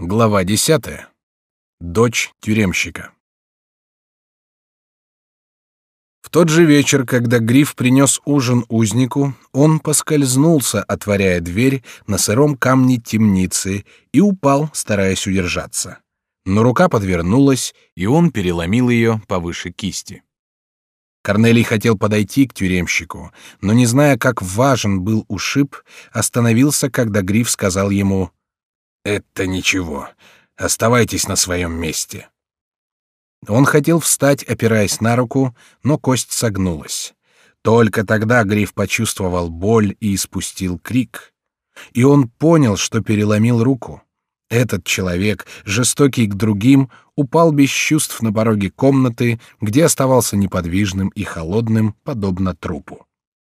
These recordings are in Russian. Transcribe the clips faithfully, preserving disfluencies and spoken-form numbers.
Глава десятая. Дочь тюремщика. В тот же вечер, когда Гриф принес ужин узнику, он поскользнулся, отворяя дверь на сыром камне темницы, и упал, стараясь удержаться. Но рука подвернулась, и он переломил ее повыше кисти. Корнелий хотел подойти к тюремщику, но, не зная, как важен был ушиб, остановился, когда Гриф сказал ему: «Это ничего. Оставайтесь на своем месте». Он хотел встать, опираясь на руку, но кость согнулась. Только тогда Гриф почувствовал боль и испустил крик. И он понял, что переломил руку. Этот человек, жестокий к другим, упал без чувств на пороге комнаты, где оставался неподвижным и холодным, подобно трупу.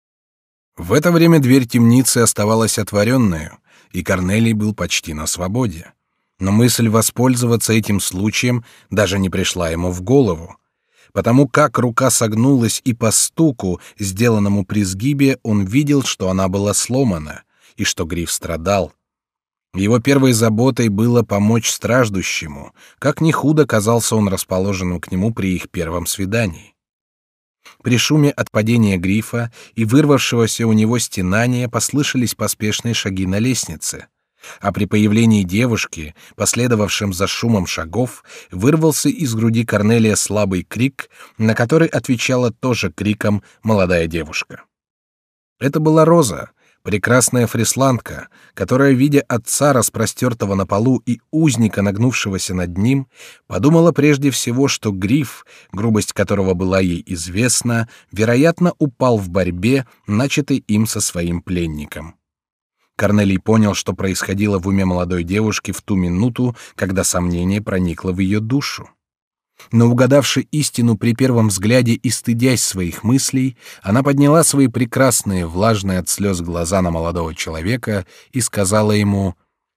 В это время дверь темницы оставалась отворенной, и Корнелий был почти на свободе. Но мысль воспользоваться этим случаем даже не пришла ему в голову. Потому как рука согнулась, и по стуку, сделанному при сгибе, он видел, что она была сломана, и что Гриф страдал. Его первой заботой было помочь страждущему, как ни худо казался он расположенным к нему при их первом свидании. При шуме от падения Грифа и вырвавшегося у него стенания послышались поспешные шаги на лестнице, а при появлении девушки, последовавшем за шумом шагов, вырвался из груди Корнелия слабый крик, на который отвечала тоже криком молодая девушка. Это была Роза, прекрасная фрисландка, которая, видя отца, распростертого на полу, и узника, нагнувшегося над ним, подумала прежде всего, что Гриф, грубость которого была ей известна, вероятно, упал в борьбе, начатой им со своим пленником. Корнелий понял, что происходило в уме молодой девушки в ту минуту, когда сомнение проникло в ее душу. Но, угадавши истину при первом взгляде и стыдясь своих мыслей, она подняла свои прекрасные, влажные от слез глаза на молодого человека и сказала ему: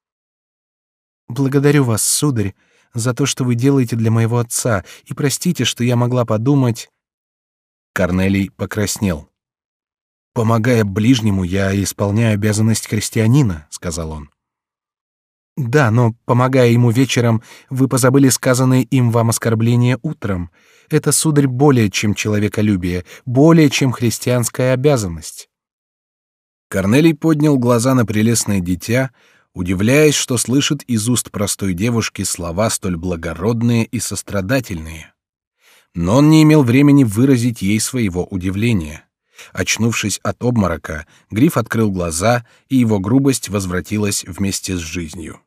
«Благодарю вас, сударь, за то, что вы делаете для моего отца, и простите, что я могла подумать...» Корнелий покраснел. «Помогая ближнему, я исполняю обязанность христианина», — сказал он. «Да, но, помогая ему вечером, вы позабыли сказанные им вам оскорбления утром. Это, сударь, более чем человеколюбие, более чем христианская обязанность». Корнелий поднял глаза на прелестное дитя, удивляясь, что слышит из уст простой девушки слова столь благородные и сострадательные. Но он не имел времени выразить ей своего удивления. Очнувшись от обморока, Гриф открыл глаза, и его грубость возвратилась вместе с жизнью.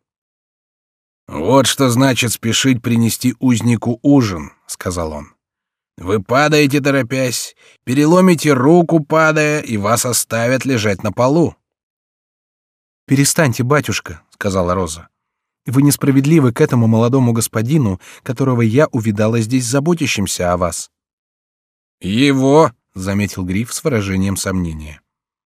«Вот что значит спешить принести узнику ужин», — сказал он. «Вы падаете, торопясь, переломите руку, падая, и вас оставят лежать на полу». «Перестаньте, батюшка», — сказала Роза. «Вы несправедливы к этому молодому господину, которого я увидала здесь заботящимся о вас». «Его», — заметил Гриф с выражением сомнения.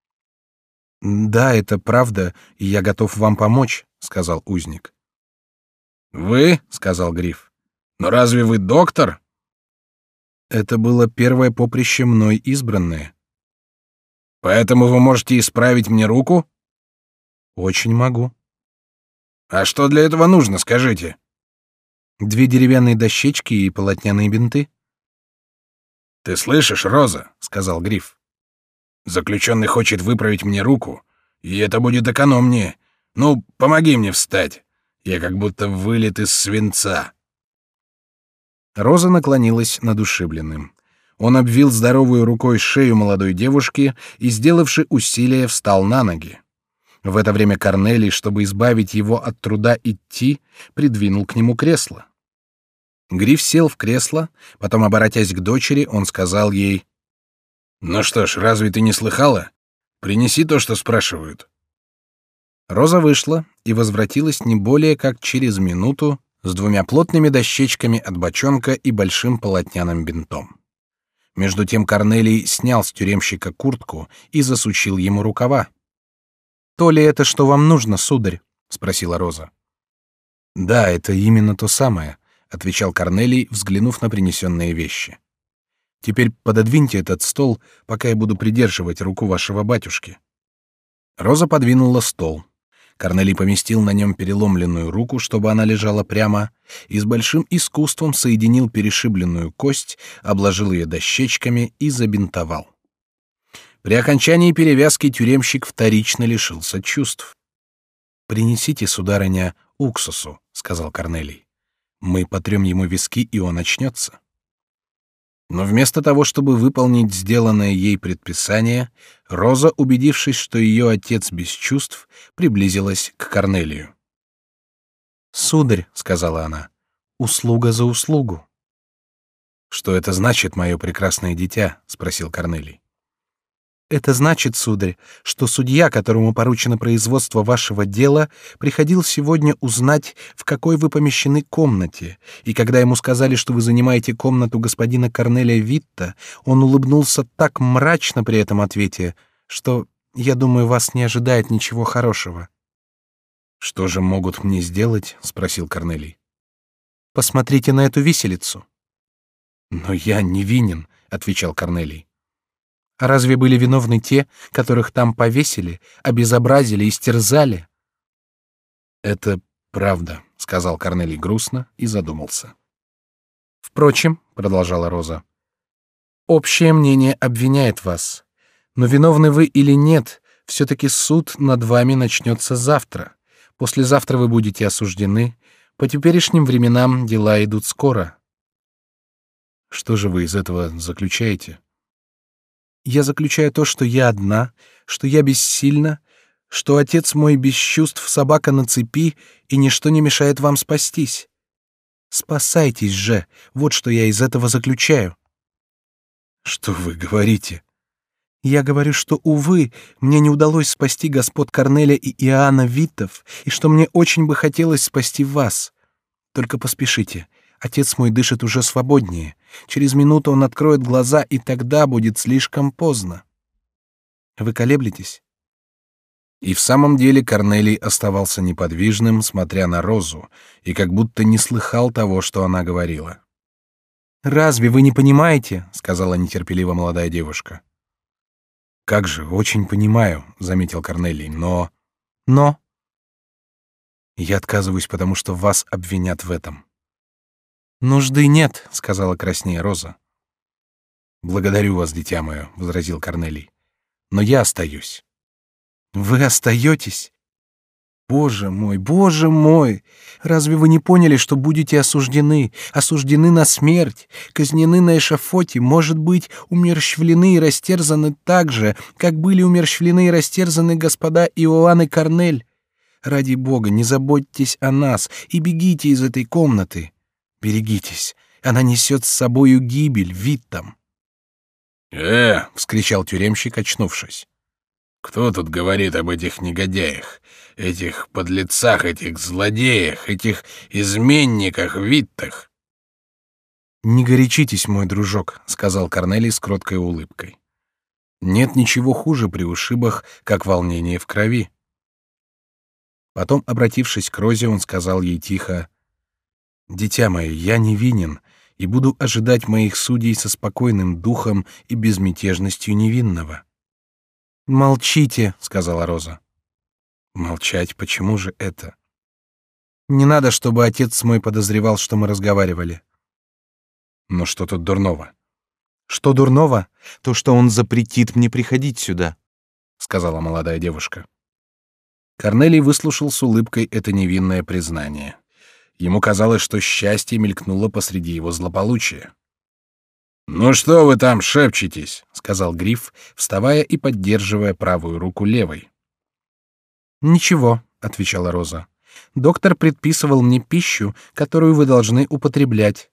«Да, это правда, и я готов вам помочь», — сказал узник. «Вы?» — сказал Гриф. «Но разве вы доктор?» «Это было первое поприще мной избранное». «Поэтому вы можете исправить мне руку?» «Очень могу». «А что для этого нужно, скажите?» «Две деревянные дощечки и полотняные бинты». «Ты слышишь, Роза?» — сказал Гриф. «Заключенный хочет выправить мне руку, и это будет экономнее. Ну, помоги мне встать. Я как будто вылет из свинца». Роза наклонилась над ушибленным. Он обвил здоровой рукой шею молодой девушки и, сделавши усилие, встал на ноги. В это время Корнелий, чтобы избавить его от труда идти, придвинул к нему кресло. Гриф сел в кресло, потом, оборотясь к дочери, он сказал ей: «Ну что ж, разве ты не слыхала? Принеси то, что спрашивают». Роза вышла и возвратилась не более как через минуту с двумя плотными дощечками от бочонка и большим полотняным бинтом. Между тем Корнелий снял с тюремщика куртку и засучил ему рукава. «То ли это, что вам нужно, сударь?» — спросила Роза. «Да, это именно то самое», — отвечал Корнелий, взглянув на принесенные вещи. «Теперь пододвиньте этот стол, пока я буду придерживать руку вашего батюшки». Роза подвинула стол. Корнелий поместил на нем переломленную руку, чтобы она лежала прямо, и с большим искусством соединил перешибленную кость, обложил ее дощечками и забинтовал. При окончании перевязки тюремщик вторично лишился чувств. «Принесите, сударыня, уксусу», — сказал Корнелий. «Мы потрем ему виски, и он очнется». Но вместо того, чтобы выполнить сделанное ей предписание, Роза, убедившись, что ее отец без чувств, приблизилась к Корнелию. «Сударь», — сказала она, — «услуга за услугу». «Что это значит, мое прекрасное дитя?» — спросил Корнелий. «Это значит, сударь, что судья, которому поручено производство вашего дела, приходил сегодня узнать, в какой вы помещены комнате, и когда ему сказали, что вы занимаете комнату господина Корнелия Витта, он улыбнулся так мрачно при этом ответе, что, я думаю, вас не ожидает ничего хорошего». «Что же могут мне сделать?» — спросил Корнелий. «Посмотрите на эту виселицу». «Но я невинен», — отвечал Корнелий. А разве были виновны те, которых там повесили, обезобразили и стерзали? Это правда, сказал Корнелий грустно и задумался. Впрочем, продолжала Роза, общее мнение обвиняет вас, но виновны вы или нет, все-таки суд над вами начнется завтра. Послезавтра вы будете осуждены. По теперешним временам дела идут скоро. Что же вы из этого заключаете? Я заключаю то, что я одна, что я бессильна, что отец мой без чувств, собака на цепи, и ничто не мешает вам спастись. Спасайтесь же, вот что я из этого заключаю. Что вы говорите? Я говорю, что, увы, мне не удалось спасти господ Корнеля и Иоанна Виттов, и что мне очень бы хотелось спасти вас. Только поспешите. Отец мой дышит уже свободнее. Через минуту он откроет глаза, и тогда будет слишком поздно. Вы колеблетесь? И в самом деле Корнелий оставался неподвижным, смотря на Розу, и как будто не слыхал того, что она говорила. «Разве вы не понимаете?» — сказала нетерпеливо молодая девушка. «Как же, очень понимаю», — заметил Корнелий, — «но...» «Но?» «Я отказываюсь, потому что вас обвинят в этом». «Нужды нет», — сказала краснея Роза. «Благодарю вас, дитя мое», — возразил Корнелий. «Но я остаюсь». «Вы остаетесь? Боже мой, боже мой! Разве вы не поняли, что будете осуждены, осуждены на смерть, казнены на эшафоте, может быть, умерщвлены и растерзаны так же, как были умерщвлены и растерзаны господа Иоанн и Корнель? Ради Бога, не заботьтесь о нас и бегите из этой комнаты. Берегитесь, она несет с собою гибель Виттам». «Э!» — вскричал тюремщик, очнувшись. «Кто тут говорит об этих негодяях, этих подлецах, этих злодеях, этих изменниках Виттах?» «Не горячитесь, мой дружок», — сказал Корнелий с кроткой улыбкой. «Нет ничего хуже при ушибах, как волнение в крови». Потом, обратившись к Розе, он сказал ей тихо: «Дитя мое, я невинен и буду ожидать моих судей со спокойным духом и безмятежностью невинного». «Молчите», — сказала Роза. «Молчать? Почему же это?» «Не надо, чтобы отец мой подозревал, что мы разговаривали». «Но что тут дурного?» «Что дурного? То, что он запретит мне приходить сюда», — сказала молодая девушка. Корнелий выслушал с улыбкой это невинное признание. Ему казалось, что счастье мелькнуло посреди его злополучия. «Ну что вы там шепчетесь?» — сказал Гриф, вставая и поддерживая правую руку левой. «Ничего», — отвечала Роза. «Доктор предписывал мне пищу, которую вы должны употреблять».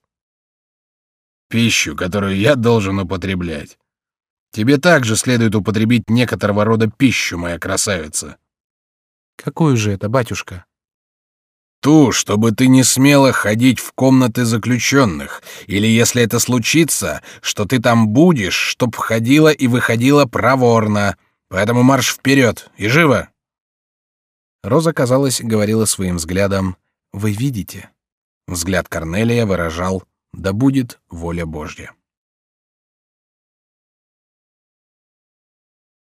«Пищу, которую я должен употреблять? Тебе также следует употребить некоторого рода пищу, моя красавица». «Какую же это, батюшка?» «Ту, чтобы ты не смела ходить в комнаты заключенных, или, если это случится, что ты там будешь, чтоб входила и выходила проворно. Поэтому марш вперед и живо!» Роза, казалось, говорила своим взглядом: «Вы видите?» Взгляд Корнелия выражал: «Да будет воля Божья».